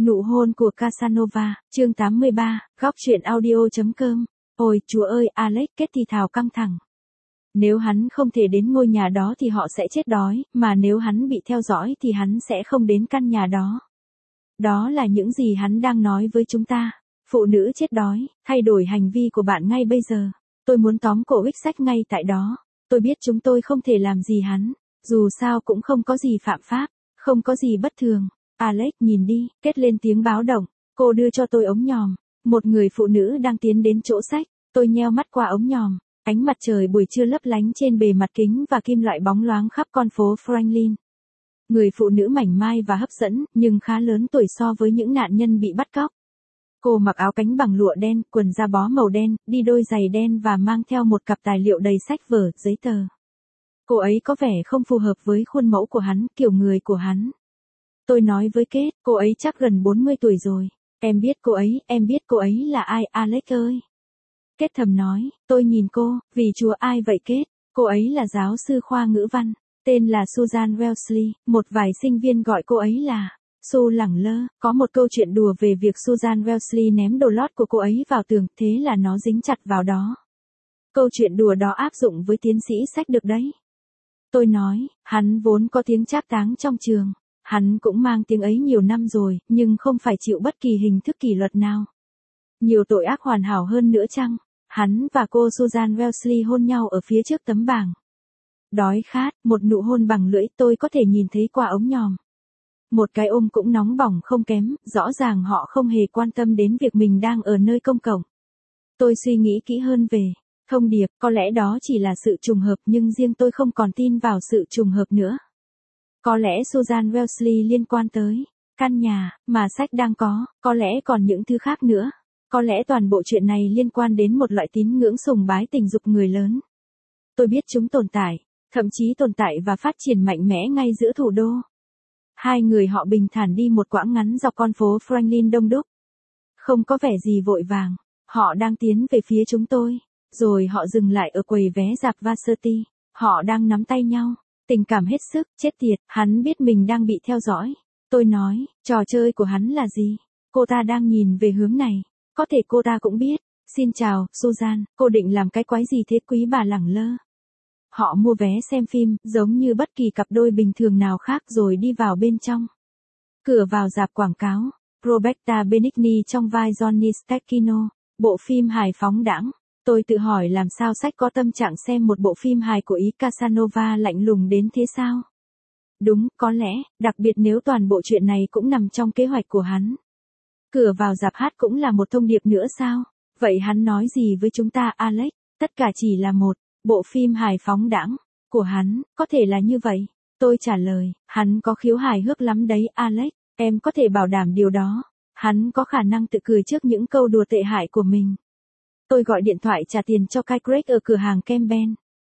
Nụ hôn của Casanova, chương 83, góc truyện audio.com. Ôi, Chúa ơi, Alex kết thì thào căng thẳng. Nếu hắn không thể đến ngôi nhà đó thì họ sẽ chết đói, mà nếu hắn bị theo dõi thì hắn sẽ không đến căn nhà đó. Đó là những gì hắn đang nói với chúng ta. Phụ nữ chết đói, thay đổi hành vi của bạn ngay bây giờ. Tôi muốn tóm cổ Ích Sách ngay tại đó. Tôi biết chúng tôi không thể làm gì hắn. Dù sao cũng không có gì phạm pháp, không có gì bất thường. Alex nhìn đi, Kết lên tiếng báo động. Cô đưa cho tôi ống nhòm. Một người phụ nữ đang tiến đến chỗ sách. Tôi nheo mắt qua ống nhòm. Ánh mặt trời buổi trưa lấp lánh trên bề mặt kính và kim loại bóng loáng khắp con phố Franklin. Người phụ nữ mảnh mai và hấp dẫn, nhưng khá lớn tuổi so với những nạn nhân bị bắt cóc. Cô mặc áo cánh bằng lụa đen, quần da bó màu đen, đi đôi giày đen và mang theo một cặp tài liệu đầy sách vở, giấy tờ. Cô ấy có vẻ không phù hợp với khuôn mẫu của hắn, kiểu người của hắn. Tôi nói với Kết, cô ấy chắc gần 40 tuổi rồi. Em biết cô ấy là ai, Alex ơi? Kết thầm nói, tôi nhìn cô, vì Chúa ai vậy Kết? Cô ấy là giáo sư khoa ngữ văn, tên là Susan Wellesley, một vài sinh viên gọi cô ấy là Su lẳng lơ. Có một câu chuyện đùa về việc Susan Wellesley ném đồ lót của cô ấy vào tường, thế là nó dính chặt vào đó. Câu chuyện đùa đó áp dụng với tiến sĩ sách được đấy. Tôi nói, hắn vốn có tiếng trác táng trong trường. Hắn cũng mang tiếng ấy nhiều năm rồi, nhưng không phải chịu bất kỳ hình thức kỷ luật nào. Nhiều tội ác hoàn hảo hơn nữa chăng? Hắn và cô Susan Wellesley hôn nhau ở phía trước tấm bảng. Đói khát, một nụ hôn bằng lưỡi tôi có thể nhìn thấy qua ống nhòm. Một cái ôm cũng nóng bỏng không kém, rõ ràng họ không hề quan tâm đến việc mình đang ở nơi công cộng. Tôi suy nghĩ kỹ hơn về thông điệp, có lẽ đó chỉ là sự trùng hợp nhưng riêng tôi không còn tin vào sự trùng hợp nữa. Có lẽ Susan Wellesley liên quan tới căn nhà mà sách đang có lẽ còn những thứ khác nữa. Có lẽ toàn bộ chuyện này liên quan đến một loại tín ngưỡng sùng bái tình dục người lớn. Tôi biết chúng tồn tại, thậm chí tồn tại và phát triển mạnh mẽ ngay giữa thủ đô. Hai người họ bình thản đi một quãng ngắn dọc con phố Franklin đông đúc. Không có vẻ gì vội vàng, họ đang tiến về phía chúng tôi. Rồi họ dừng lại ở quầy vé rạp Varsity. Họ đang nắm tay nhau. Tình cảm hết sức, chết tiệt, hắn biết mình đang bị theo dõi. Tôi nói, trò chơi của hắn là gì? Cô ta đang nhìn về hướng này. Có thể cô ta cũng biết. Xin chào, Susan, cô định làm cái quái gì thế quý bà lẳng lơ? Họ mua vé xem phim, giống như bất kỳ cặp đôi bình thường nào khác rồi đi vào bên trong. Cửa vào rạp quảng cáo, Roberta Benigni trong vai Johnny Stecchino, bộ phim hài phóng đãng. Tôi tự hỏi làm sao sách có tâm trạng xem một bộ phim hài của ý Casanova lạnh lùng đến thế sao? Đúng, có lẽ, đặc biệt nếu toàn bộ chuyện này cũng nằm trong kế hoạch của hắn. Cửa vào rạp hát cũng là một thông điệp nữa sao? Vậy hắn nói gì với chúng ta Alex? Tất cả chỉ là một bộ phim hài phóng đãng của hắn, có thể là như vậy. Tôi trả lời, hắn có khiếu hài hước lắm đấy Alex, em có thể bảo đảm điều đó. Hắn có khả năng tự cười trước những câu đùa tệ hại của mình. Tôi gọi điện thoại trả tiền cho Kai Craig ở cửa hàng Campbell.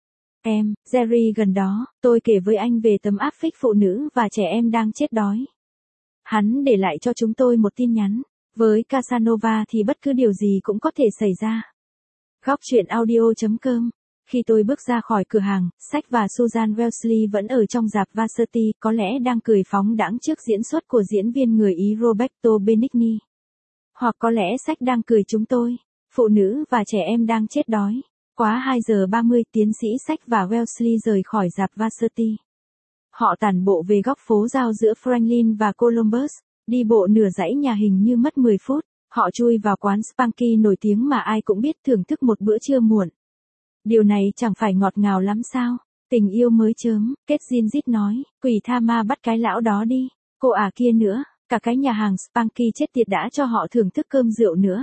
Jerry gần đó, tôi kể với anh về tấm áp phích phụ nữ và trẻ em đang chết đói. Hắn để lại cho chúng tôi một tin nhắn. Với Casanova thì bất cứ điều gì cũng có thể xảy ra. Góc truyện audio.com. Khi tôi bước ra khỏi cửa hàng, sách và Susan Wellesley vẫn ở trong rạp Varsity, có lẽ đang cười phóng đãng trước diễn xuất của diễn viên người Ý Roberto Benigni. Hoặc có lẽ sách đang cười chúng tôi. Phụ nữ và trẻ em đang chết đói. Quá 2 giờ 30, tiến sĩ sách và Wellesley rời khỏi rạp Varsity. Họ tản bộ về góc phố giao giữa Franklin và Columbus. Đi bộ nửa dãy nhà hình như mất 10 phút, họ chui vào quán Spanky nổi tiếng mà ai cũng biết thưởng thức một bữa trưa muộn. Điều này chẳng phải ngọt ngào lắm sao? Tình yêu mới chớm, Kết zin rít nói, quỷ tha ma bắt cái lão đó đi. Cô kia nữa, cả cái nhà hàng Spanky chết tiệt đã cho họ thưởng thức cơm rượu nữa.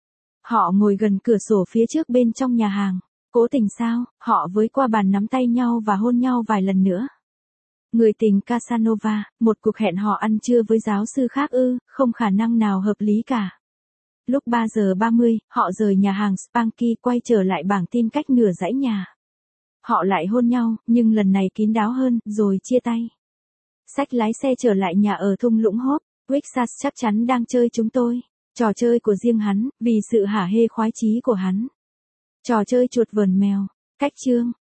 Họ ngồi gần cửa sổ phía trước bên trong nhà hàng. Cố tình sao? Họ với qua bàn nắm tay nhau và hôn nhau vài lần nữa. Người tình Casanova, một cuộc hẹn hò ăn trưa với giáo sư khác không khả năng nào hợp lý cả. Lúc 3 giờ 30, họ rời nhà hàng Spanky quay trở lại bảng tin cách nửa dãy nhà. Họ lại hôn nhau, nhưng lần này kín đáo hơn, rồi chia tay. Sách lái xe trở lại nhà ở thung lũng Hope, Texas chắc chắn đang chơi chúng tôi. Trò chơi của riêng hắn, vì sự hả hê khoái chí của hắn. Trò chơi chuột vờn mèo. Cách chương.